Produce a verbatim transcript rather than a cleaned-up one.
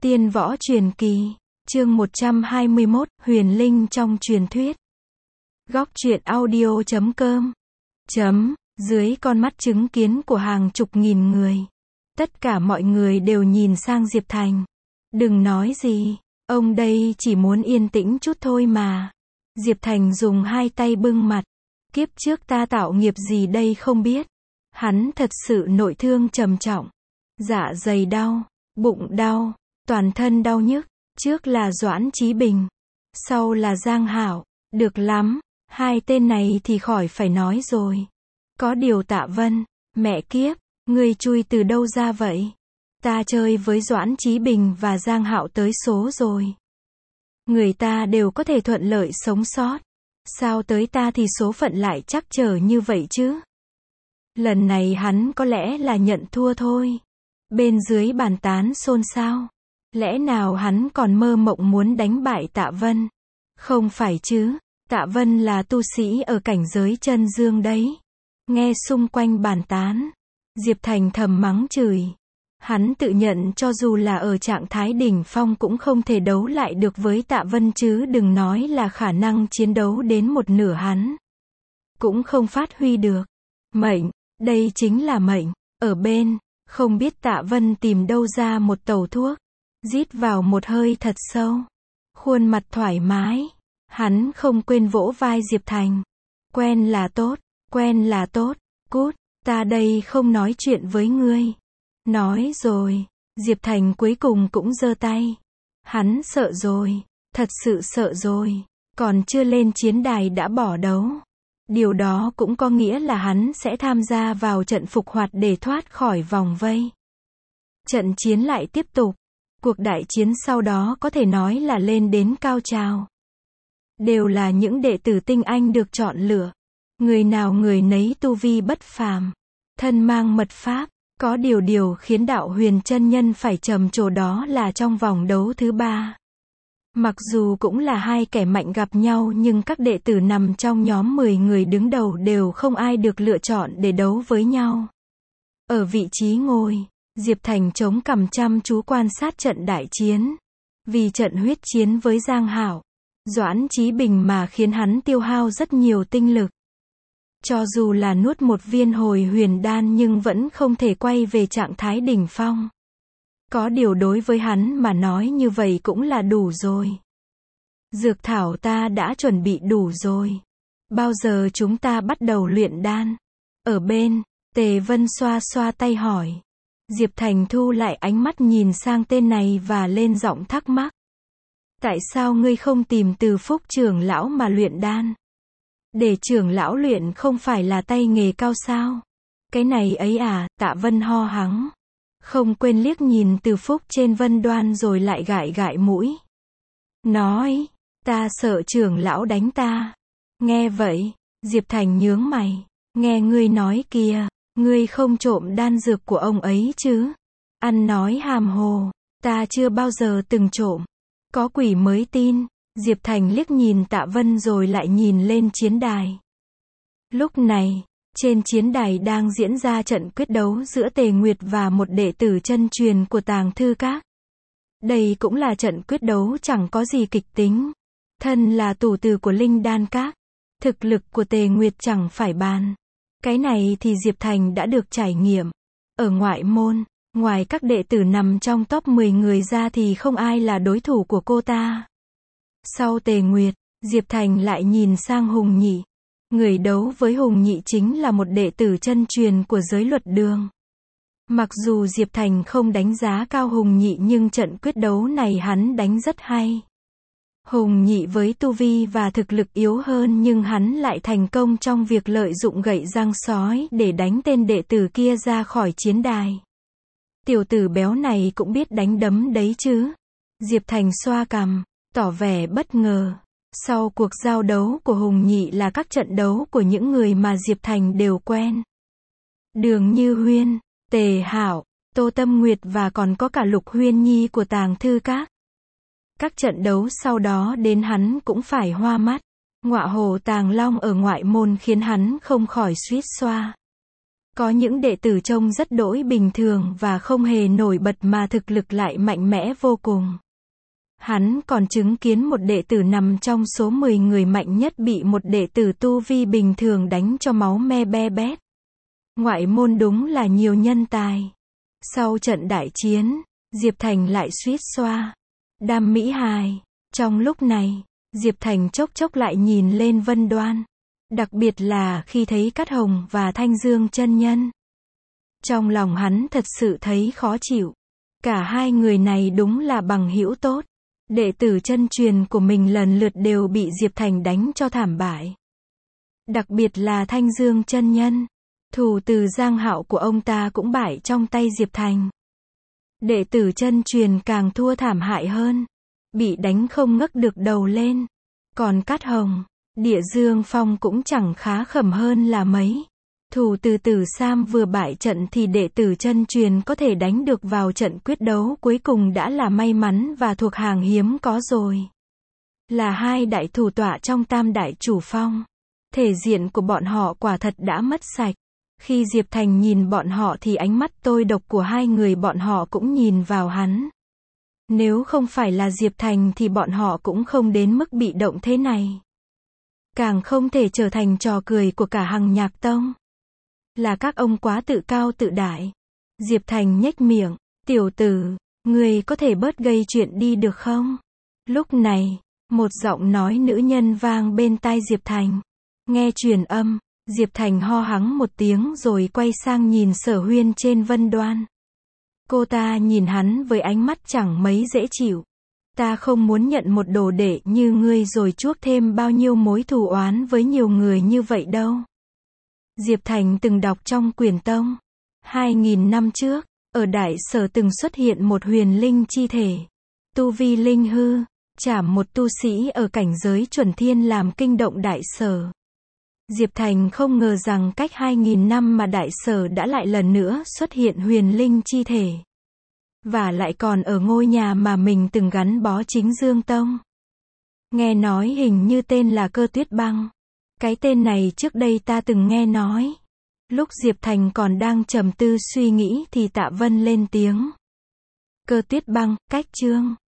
Tiên võ truyền kỳ, chương một trăm hai mươi mốt, huyền linh trong truyền thuyết. Góc truyện audio chấm com. Chấm, dưới con mắt chứng kiến của hàng chục nghìn người. Tất cả mọi người đều nhìn sang Diệp Thành. Đừng nói gì, ông đây chỉ muốn yên tĩnh chút thôi mà. Diệp Thành dùng hai tay bưng mặt. Kiếp trước ta tạo nghiệp gì đây không biết. Hắn thật sự nội thương trầm trọng. Dạ dày đau, bụng đau, toàn thân đau nhức. Trước là Doãn Chí Bình, sau là Giang Hảo. Được lắm, hai tên này thì khỏi phải nói rồi. Có điều Tạ Vân, mẹ kiếp, ngươi chui từ đâu ra vậy? Ta chơi với Doãn Chí Bình và Giang Hạo tới số rồi. Người ta đều có thể thuận lợi sống sót. Sao tới ta thì số phận lại trắc trở như vậy chứ? Lần này hắn có lẽ là nhận thua thôi. Bên dưới bàn tán xôn xao. Lẽ nào hắn còn mơ mộng muốn đánh bại Tạ Vân? Không phải chứ, Tạ Vân là tu sĩ ở cảnh giới chân dương đấy. Nghe xung quanh bàn tán, Diệp Thành thầm mắng chửi. Hắn tự nhận cho dù là ở trạng thái đỉnh phong cũng không thể đấu lại được với Tạ Vân chứ đừng nói là khả năng chiến đấu đến một nửa hắn. Cũng không phát huy được. Mệnh, đây chính là mệnh. Ở bên, không biết Tạ Vân tìm đâu ra một tàu thuốc. Rít vào một hơi thật sâu. Khuôn mặt thoải mái. Hắn không quên vỗ vai Diệp Thành. Quen là tốt, quen là tốt. Cút, ta đây không nói chuyện với ngươi. Nói rồi, Diệp Thành cuối cùng cũng giơ tay. Hắn sợ rồi, thật sự sợ rồi. Còn chưa lên chiến đài đã bỏ đấu. Điều đó cũng có nghĩa là hắn sẽ tham gia vào trận phục hoạt để thoát khỏi vòng vây. Trận chiến lại tiếp tục. Cuộc đại chiến sau đó có thể nói là lên đến cao trào. Đều là những đệ tử tinh anh được chọn lựa. Người nào người nấy tu vi bất phàm. Thân mang mật pháp. Có điều điều khiến đạo huyền chân nhân phải trầm trồ đó là trong vòng đấu thứ ba. Mặc dù cũng là hai kẻ mạnh gặp nhau nhưng các đệ tử nằm trong nhóm mười người đứng đầu đều không ai được lựa chọn để đấu với nhau. Ở vị trí ngồi, Diệp Thành chống cằm chăm chú quan sát trận đại chiến. Vì trận huyết chiến với Giang Hảo, Doãn Chí Bình mà khiến hắn tiêu hao rất nhiều tinh lực. Cho dù là nuốt một viên hồi huyền đan nhưng vẫn không thể quay về trạng thái đỉnh phong. Có điều đối với hắn mà nói như vậy cũng là đủ rồi. Dược thảo ta đã chuẩn bị đủ rồi. Bao giờ chúng ta bắt đầu luyện đan? Ở bên, Tề Vân xoa xoa tay hỏi. Diệp Thành thu lại ánh mắt nhìn sang tên này và lên giọng thắc mắc. Tại sao ngươi không tìm Từ Phúc trưởng lão mà luyện đan? Để trưởng lão luyện không phải là tay nghề cao sao? Cái này ấy à, Tạ Vân ho hắng. Không quên liếc nhìn Từ Phúc trên vân đoan rồi lại gãi gãi mũi. Nói, ta sợ trưởng lão đánh ta. Nghe vậy, Diệp Thành nhướng mày. Nghe ngươi nói kìa, ngươi không trộm đan dược của ông ấy chứ? Ăn nói hàm hồ, ta chưa bao giờ từng trộm. Có quỷ mới tin. Diệp Thành liếc nhìn Tạ Vân rồi lại nhìn lên chiến đài. Lúc này, trên chiến đài đang diễn ra trận quyết đấu giữa Tề Nguyệt và một đệ tử chân truyền của Tàng Thư Các. Đây cũng là trận quyết đấu chẳng có gì kịch tính. Thân là tủ tử của Linh Đan Các. Thực lực của Tề Nguyệt chẳng phải bàn. Cái này thì Diệp Thành đã được trải nghiệm. Ở ngoại môn, ngoài các đệ tử nằm trong top mười người ra thì không ai là đối thủ của cô ta. Sau Tề Nguyệt, Diệp Thành lại nhìn sang Hùng Nhị. Người đấu với Hùng Nhị chính là một đệ tử chân truyền của giới luật đường. Mặc dù Diệp Thành không đánh giá cao Hùng Nhị nhưng trận quyết đấu này hắn đánh rất hay. Hùng Nhị với tu vi và thực lực yếu hơn nhưng hắn lại thành công trong việc lợi dụng gậy răng sói để đánh tên đệ tử kia ra khỏi chiến đài. Tiểu tử béo này cũng biết đánh đấm đấy chứ. Diệp Thành xoa cằm, tỏ vẻ bất ngờ. Sau cuộc giao đấu của Hùng Nhị là các trận đấu của những người mà Diệp Thành đều quen. Đường Như Huyên, Tề Hảo, Tô Tâm Nguyệt và còn có cả Lục Huyên Nhi của Tàng Thư Các. Các trận đấu sau đó đến hắn cũng phải hoa mắt. Ngọa hổ Tàng Long ở ngoại môn khiến hắn không khỏi suýt xoa. Có những đệ tử trông rất đỗi bình thường và không hề nổi bật mà thực lực lại mạnh mẽ vô cùng. Hắn còn chứng kiến một đệ tử nằm trong số mười người mạnh nhất bị một đệ tử tu vi bình thường đánh cho máu me be bét. Ngoại môn đúng là nhiều nhân tài. Sau trận đại chiến, Diệp Thành lại suýt xoa đam mỹ hài. Trong lúc này, Diệp Thành chốc chốc lại nhìn lên Vân Đoan. Đặc biệt là khi thấy Cát Hồng và Thanh Dương chân nhân. Trong lòng hắn thật sự thấy khó chịu. Cả hai người này đúng là bằng hữu tốt. Đệ tử chân truyền của mình lần lượt đều bị Diệp Thành đánh cho thảm bại. Đặc biệt là Thanh Dương chân nhân. Thủ từ Giang Hạo của ông ta cũng bại trong tay Diệp Thành. Đệ tử chân truyền càng thua thảm hại hơn. Bị đánh không ngấc được đầu lên. Còn Cát Hồng, Địa Dương Phong cũng chẳng khá khẩm hơn là mấy. Thủ từ Tử Sam vừa bại trận thì đệ tử chân truyền có thể đánh được vào trận quyết đấu cuối cùng đã là may mắn và thuộc hàng hiếm có rồi. Là hai đại thủ tọa trong tam đại chủ phong. Thể diện của bọn họ quả thật đã mất sạch. Khi Diệp Thành nhìn bọn họ thì ánh mắt tôi độc của hai người bọn họ cũng nhìn vào hắn. Nếu không phải là Diệp Thành thì bọn họ cũng không đến mức bị động thế này. Càng không thể trở thành trò cười của cả Hằng Nhạc Tông. Là các ông quá tự cao tự đại. Diệp Thành nhếch miệng, tiểu tử, người có thể bớt gây chuyện đi được không? Lúc này, một giọng nói nữ nhân vang bên tai Diệp Thành. Nghe truyền âm, Diệp Thành ho hắng một tiếng rồi quay sang nhìn Sở Huyên trên Vân Đoan. Cô ta nhìn hắn với ánh mắt chẳng mấy dễ chịu. Ta không muốn nhận một đồ đệ như ngươi rồi chuốc thêm bao nhiêu mối thù oán với nhiều người như vậy đâu. Diệp Thành từng đọc trong Quyền Tông. Hai nghìn năm trước, ở Đại Sở từng xuất hiện một huyền linh chi thể. Tu vi linh hư, chảm một tu sĩ ở cảnh giới chuẩn thiên làm kinh động Đại Sở. Diệp Thành không ngờ rằng cách hai nghìn năm mà Đại Sở đã lại lần nữa xuất hiện huyền linh chi thể. Và lại còn ở ngôi nhà mà mình từng gắn bó Chính Dương Tông. Nghe nói hình như tên là Cơ Tuyết Băng. Cái tên này trước đây ta từng nghe nói. Lúc Diệp Thành còn đang trầm tư suy nghĩ thì Tạ Vân lên tiếng. Cơ Tuyết Băng, cách chương.